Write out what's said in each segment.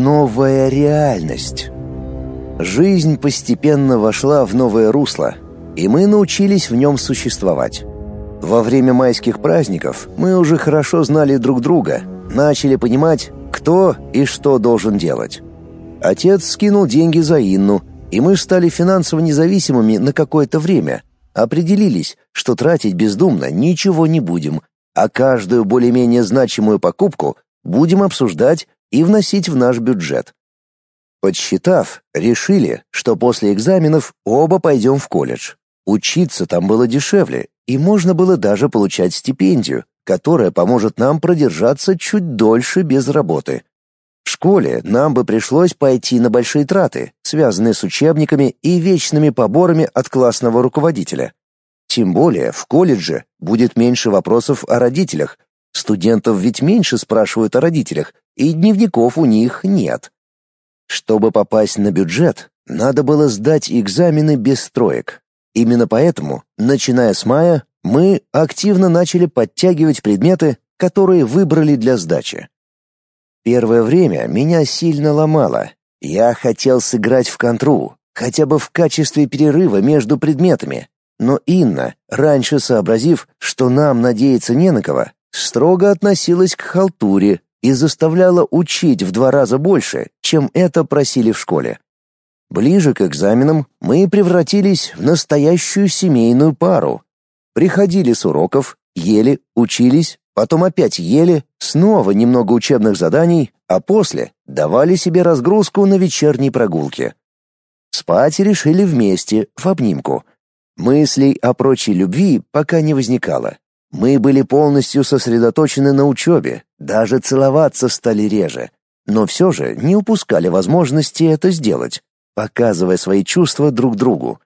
Новая реальность. Жизнь постепенно вошла в новое русло, и мы научились в нем существовать. Во время майских праздников мы уже хорошо знали друг друга, начали понимать, кто и что должен делать. Отец скинул деньги за Инну, и мы стали финансово независимыми на какое-то время. Определились, что тратить бездумно ничего не будем, а каждую более-менее значимую покупку будем обсуждать и вносить в наш бюджет. Подсчитав, решили, что после экзаменов оба пойдем в колледж. Учиться там было дешевле, и можно было даже получать стипендию, которая поможет нам продержаться чуть дольше без работы. В школе нам бы пришлось пойти на большие траты, связанные с учебниками и вечными поборами от классного руководителя. Тем более в колледже будет меньше вопросов о родителях. Студентов ведь меньше спрашивают о родителях, и дневников у них нет. Чтобы попасть на бюджет, надо было сдать экзамены без троек. Именно поэтому, начиная с мая, мы активно начали подтягивать предметы, которые выбрали для сдачи. Первое время меня сильно ломало. Я хотел сыграть в контру, хотя бы в качестве перерыва между предметами. Но Инна, раньше сообразив, что нам надеяться не на кого, строго относилась к халтуре и заставляла учить в 2 раза больше, чем это просили в школе. Ближе к экзаменам мы превратились в настоящую семейную пару. Приходили с уроков, ели, учились, потом опять ели, снова немного учебных заданий, а после давали себе разгрузку на вечерней прогулке. Спать решили вместе, в обнимку. Мыслей о прочей любви пока не возникало. Мы были полностью сосредоточены на учебе, даже целоваться стали реже, но все же не упускали возможности это сделать, показывая свои чувства друг другу.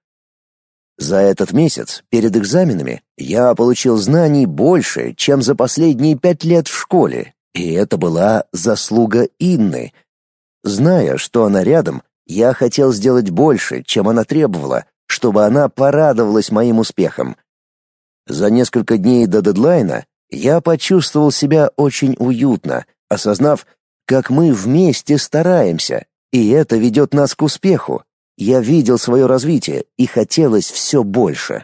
За этот месяц, перед экзаменами, я получил знаний больше, чем за последние 5 лет в школе, и это была заслуга Инны. Зная, что она рядом, я хотел сделать больше, чем она требовала, чтобы она порадовалась моим успехам. За несколько дней до дедлайна я почувствовал себя очень уютно, осознав, как мы вместе стараемся, и это ведет нас к успеху. Я видел свое развитие, и хотелось все больше.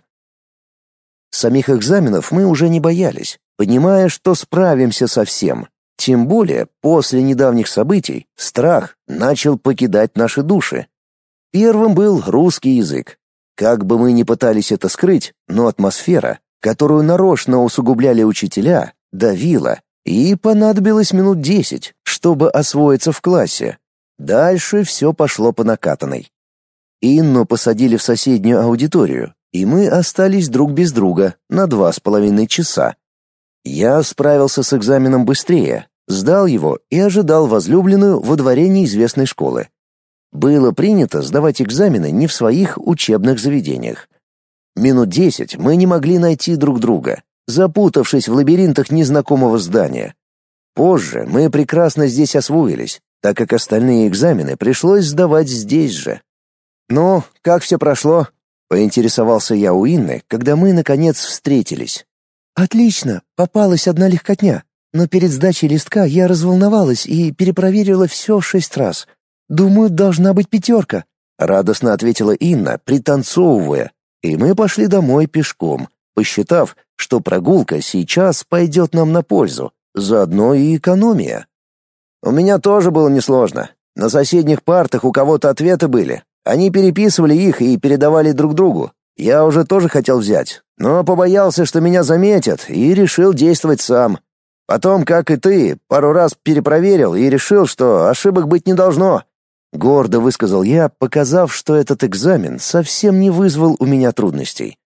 Самих экзаменов мы уже не боялись, понимая, что справимся со всем. Тем более, после недавних событий страх начал покидать наши души. Первым был русский язык. Как бы мы ни пытались это скрыть, но атмосфера, которую нарочно усугубляли учителя, давила, и понадобилось минут 10, чтобы освоиться в классе. Дальше все пошло по накатанной. Инну посадили в соседнюю аудиторию, и мы остались друг без друга на 2,5 часа. Я справился с экзаменом быстрее, сдал его и ожидал возлюбленную во дворе неизвестной школы. Было принято сдавать экзамены не в своих учебных заведениях. Минут 10 мы не могли найти друг друга, запутавшись в лабиринтах незнакомого здания. Позже мы прекрасно здесь освоились, так как остальные экзамены пришлось сдавать здесь же. «Ну, как все прошло?» — поинтересовался я у Инны, когда мы, наконец, встретились. «Отлично, попалась одна легкотня, но перед сдачей листка я разволновалась и перепроверила все 6 раз. Думаю, должна быть 5. Радостно ответила Инна, пританцовывая, и мы пошли домой пешком, посчитав, что прогулка сейчас пойдет нам на пользу, заодно и экономия. У меня тоже было несложно. На соседних партах у кого-то ответы были. Они переписывали их и передавали друг другу. Я уже тоже хотел взять, но побоялся, что меня заметят, и решил действовать сам. Потом, как и ты, пару раз перепроверил и решил, что ошибок быть не должно. Гордо высказал я, показав, что этот экзамен совсем не вызвал у меня трудностей.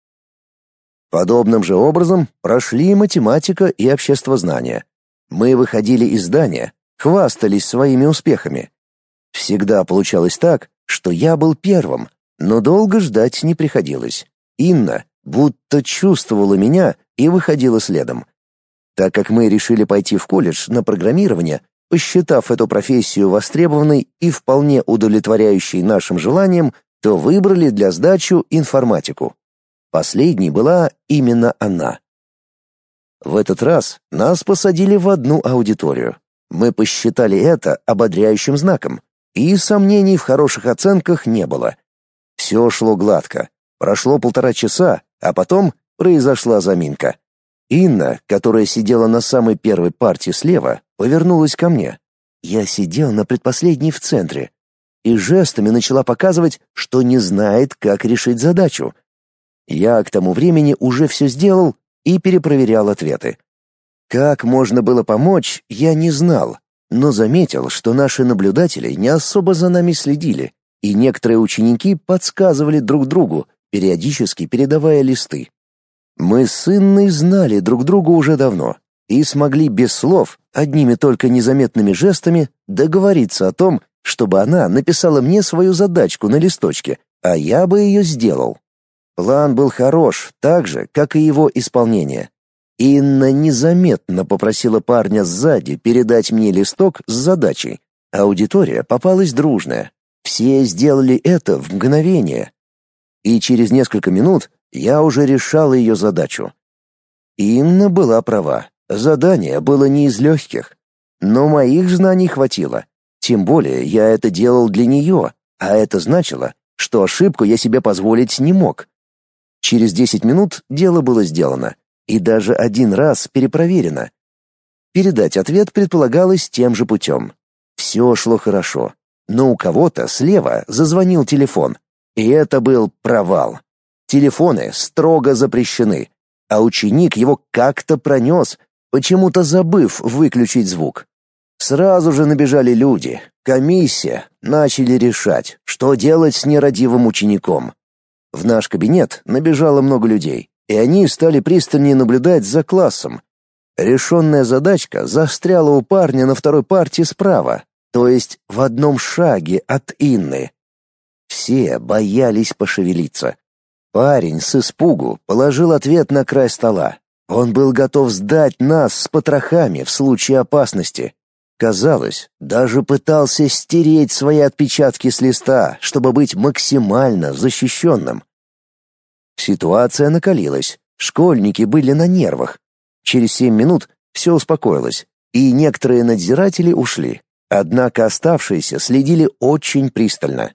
Подобным же образом прошли математика и обществознание. Мы выходили из здания, хвастались своими успехами. Всегда получалось так, что я был первым, но долго ждать не приходилось. Инна будто чувствовала меня и выходила следом. Так как мы решили пойти в колледж на программирование, посчитав эту профессию востребованной и вполне удовлетворяющей нашим желаниям, то выбрали для сдачи информатику. Последней была именно она. В этот раз нас посадили в одну аудиторию. Мы посчитали это ободряющим знаком, и сомнений в хороших оценках не было. Все шло гладко. Прошло 1,5 часа, а потом произошла заминка. Инна, которая сидела на самой первой партии слева, повернулась ко мне. Я сидел на предпоследней в центре и жестами начала показывать, что не знает, как решить задачу. Я к тому времени уже все сделал и перепроверял ответы. Как можно было помочь, я не знал, но заметил, что наши наблюдатели не особо за нами следили, и некоторые ученики подсказывали друг другу, периодически передавая листы. Мы с Инной знали друг друга уже давно и смогли без слов, одними только незаметными жестами, договориться о том, чтобы она написала мне свою задачку на листочке, а я бы ее сделал. План был хорош, так же, как и его исполнение. Инна незаметно попросила парня сзади передать мне листок с задачей. Аудитория попалась дружная. Все сделали это в мгновение. И через несколько минут я уже решал ее задачу. Инна была права. Задание было не из легких. Но моих знаний хватило. Тем более я это делал для нее, а это значило, что ошибку я себе позволить не мог. Через 10 минут дело было сделано. И даже 1 раз перепроверено. Передать ответ предполагалось тем же путем. Все шло хорошо, но у кого-то слева зазвонил телефон, и это был провал. Телефоны строго запрещены, а ученик его как-то пронес, почему-то забыв выключить звук. Сразу же набежали люди, комиссия, начали решать, что делать с нерадивым учеником. В наш кабинет набежало много людей, и они стали пристальнее наблюдать за классом. Решенная задачка застряла у парня на второй партии справа, то есть в 1 шаге от Инны. Все боялись пошевелиться. Парень с испугу положил ответ на край стола. Он был готов сдать нас с потрохами в случае опасности. Казалось, даже пытался стереть свои отпечатки с листа, чтобы быть максимально защищенным. Ситуация накалилась. Школьники были на нервах. Через 7 минут все успокоилось, и некоторые надзиратели ушли. Однако оставшиеся следили очень пристально.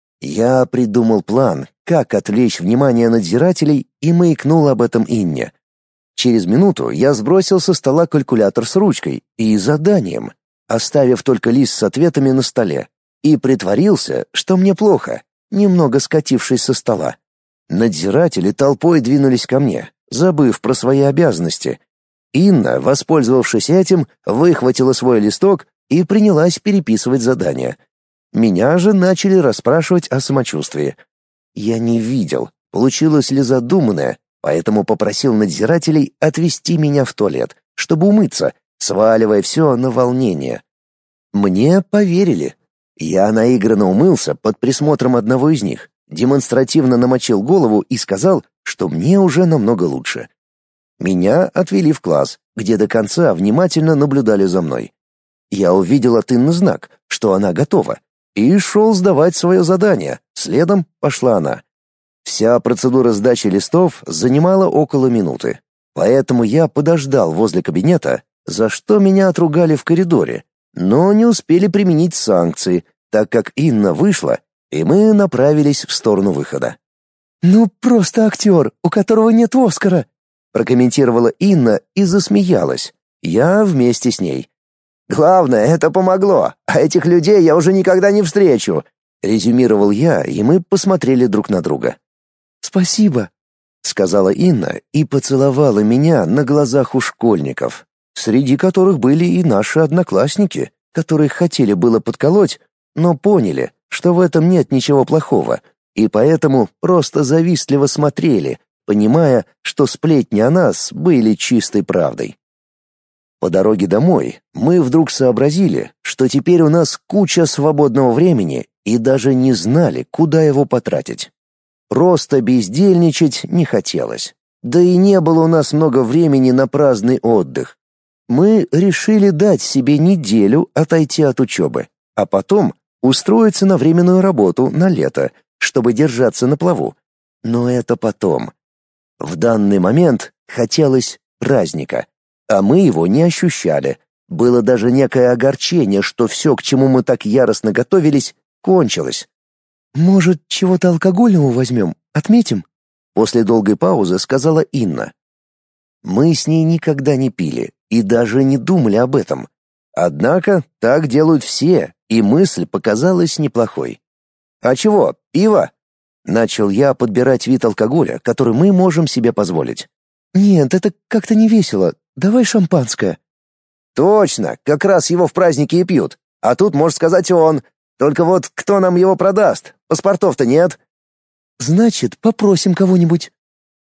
Я придумал план, как отвлечь внимание надзирателей, и маякнул об этом Инне. Через минуту я сбросил со стола калькулятор с ручкой и заданием, оставив только лист с ответами на столе, и притворился, что мне плохо, немного скатившись со стола. Надзиратели толпой двинулись ко мне, забыв про свои обязанности. Инна, воспользовавшись этим, выхватила свой листок и принялась переписывать задания. Меня же начали расспрашивать о самочувствии. Я не видел, получилось ли задуманное, поэтому попросил надзирателей отвезти меня в туалет, чтобы умыться, сваливая все на волнение. Мне поверили. Я наигранно умылся под присмотром одного из них, демонстративно намочил голову и сказал, что мне уже намного лучше. Меня отвели в класс, где до конца внимательно наблюдали за мной. Я увидел от Инны знак, что она готова, и шел сдавать свое задание, следом пошла она. Вся процедура сдачи листов занимала около минуты, поэтому я подождал возле кабинета, за что меня отругали в коридоре, но не успели применить санкции, так как Инна вышла, и мы направились в сторону выхода. «Ну, просто актер, у которого нет Оскара», прокомментировала Инна и засмеялась. Я вместе с ней. «Главное, это помогло, а этих людей я уже никогда не встречу», резюмировал я, и мы посмотрели друг на друга. «Спасибо», — сказала Инна и поцеловала меня на глазах у школьников, среди которых были и наши одноклассники, которых хотели было подколоть, но поняли, что в этом нет ничего плохого, и поэтому просто завистливо смотрели, понимая, что сплетни о нас были чистой правдой. По дороге домой мы вдруг сообразили, что теперь у нас куча свободного времени и даже не знали, куда его потратить. Просто бездельничать не хотелось. Да и не было у нас много времени на праздный отдых. Мы решили дать себе неделю отойти от учебы, а потом устроиться на временную работу на лето, чтобы держаться на плаву. Но это потом. В данный момент хотелось праздника, а мы его не ощущали, Было даже некое огорчение, что все, к чему мы так яростно готовились, кончилось. «Может, чего-то алкогольного возьмем? Отметим?» После долгой паузы сказала Инна. Мы с ней никогда не пили и даже не думали об этом. Однако так делают все, и мысль показалась неплохой. «А чего, пиво?» Начал я подбирать вид алкоголя, который мы можем себе позволить. «Нет, это как-то не весело. Давай шампанское». «Точно, как раз его в праздники и пьют. А тут, может сказать, он. Только вот кто нам его продаст? Паспортов-то нет». «Значит, попросим кого-нибудь».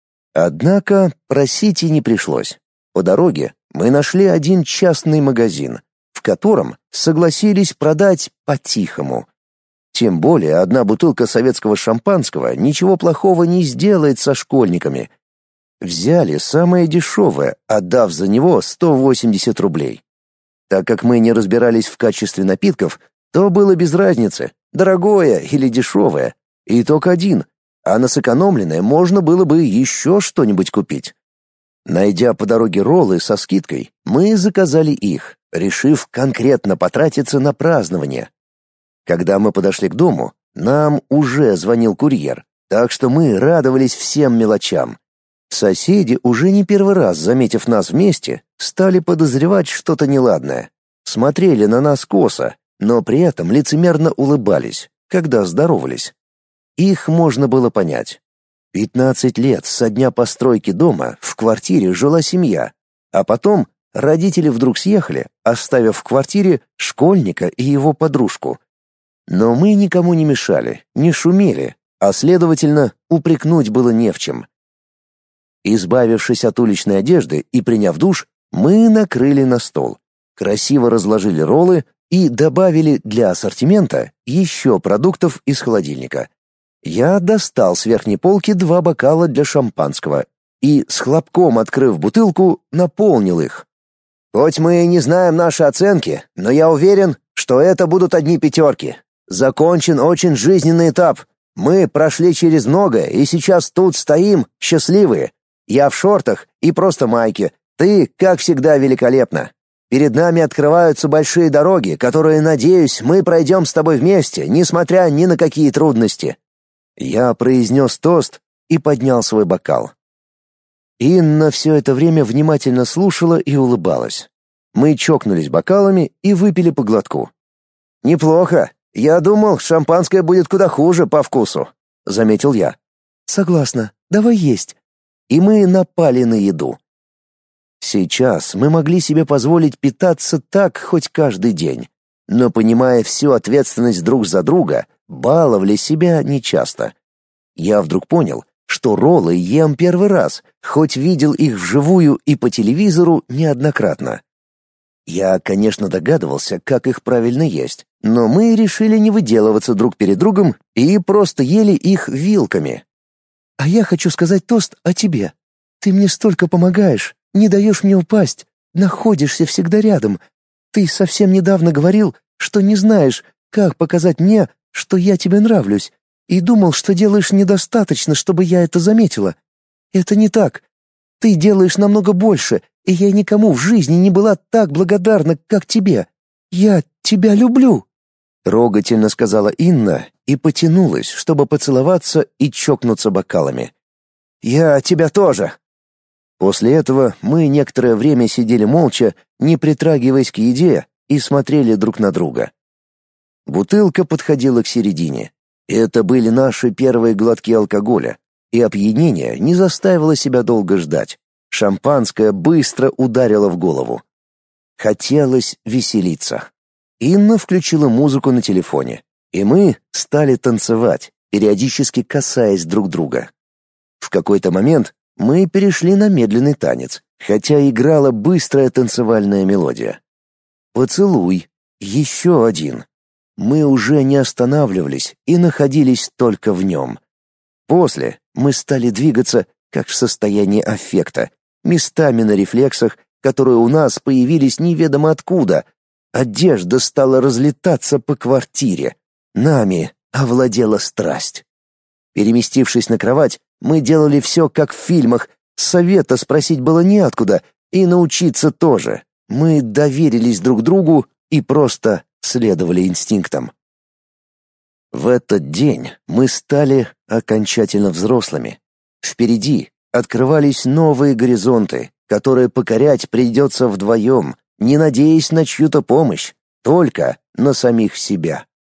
Однако просить и не пришлось. По дороге мы нашли один частный магазин, в котором согласились продать по-тихому. Тем более одна бутылка советского шампанского ничего плохого не сделает со школьниками. Взяли самое дешевое, отдав за него 180 рублей. Так как мы не разбирались в качестве напитков, то было без разницы, дорогое или дешевое. Итог один, а на сэкономленное можно было бы еще что-нибудь купить. Найдя по дороге роллы со скидкой, мы заказали их, решив конкретно потратиться на празднование. Когда мы подошли к дому, нам уже звонил курьер, так что мы радовались всем мелочам. Соседи, уже не первый раз заметив нас вместе, стали подозревать что-то неладное. Смотрели на нас косо, но при этом лицемерно улыбались, когда здоровались. Их можно было понять. 15 лет со дня постройки дома в квартире жила семья, а потом родители вдруг съехали, оставив в квартире школьника и его подружку. Но мы никому не мешали, не шумели, а, следовательно, упрекнуть было не в чем. Избавившись от уличной одежды и приняв душ, мы накрыли на стол, красиво разложили роллы и добавили для ассортимента еще продуктов из холодильника. Я достал с верхней полки 2 бокала для шампанского и, с хлопком открыв бутылку, наполнил их. Хоть мы и не знаем наши оценки, но я уверен, что это будут одни пятерки. Закончен очень жизненный этап. Мы прошли через многое и сейчас тут стоим, счастливые. Я в шортах и просто майке. Ты, как всегда, великолепна. Перед нами открываются большие дороги, которые, надеюсь, мы пройдем с тобой вместе, несмотря ни на какие трудности. Я произнес тост и поднял свой бокал. Инна все это время внимательно слушала и улыбалась. Мы чокнулись бокалами и выпили по глотку. «Неплохо. Я думал, шампанское будет куда хуже по вкусу», — заметил я. «Согласна. Давай есть». И мы напали на еду. Сейчас мы могли себе позволить питаться так хоть каждый день, но, понимая всю ответственность друг за друга, баловали себя нечасто. Я вдруг понял, что роллы ем первый раз, хоть видел их вживую и по телевизору неоднократно. Я, конечно, догадывался, как их правильно есть, но мы решили не выделываться друг перед другом и просто ели их вилками. «А я хочу сказать тост о тебе. Ты мне столько помогаешь, не даешь мне упасть, находишься всегда рядом. Ты совсем недавно говорил, что не знаешь, как показать мне, что я тебе нравлюсь, и думал, что делаешь недостаточно, чтобы я это заметила. Это не так. Ты делаешь намного больше, и я никому в жизни не была так благодарна, как тебе. Я тебя люблю», — трогательно сказала Инна и потянулась, чтобы поцеловаться и чокнуться бокалами. «Я тебя тоже». После этого мы некоторое время сидели молча, не притрагиваясь к еде, и смотрели друг на друга. Бутылка подходила к середине. Это были наши первые глотки алкоголя, и опьянение не заставило себя долго ждать. Шампанское быстро ударило в голову. Хотелось веселиться. Инна включила музыку на телефоне, и мы стали танцевать, периодически касаясь друг друга. В какой-то момент мы перешли на медленный танец, хотя играла быстрая танцевальная мелодия. Поцелуй. Еще один. Мы уже не останавливались и находились только в нем. После мы стали двигаться, как в состоянии аффекта, местами на рефлексах, которые у нас появились неведомо откуда. Одежда стала разлетаться по квартире. Нами овладела страсть. Переместившись на кровать, мы делали все, как в фильмах. Совета спросить было неоткуда, и научиться тоже. Мы доверились друг другу и просто следовали инстинктам. В этот день мы стали окончательно взрослыми. Впереди открывались новые горизонты, которые покорять придется вдвоем, не надеясь на чью-то помощь, только на самих себя.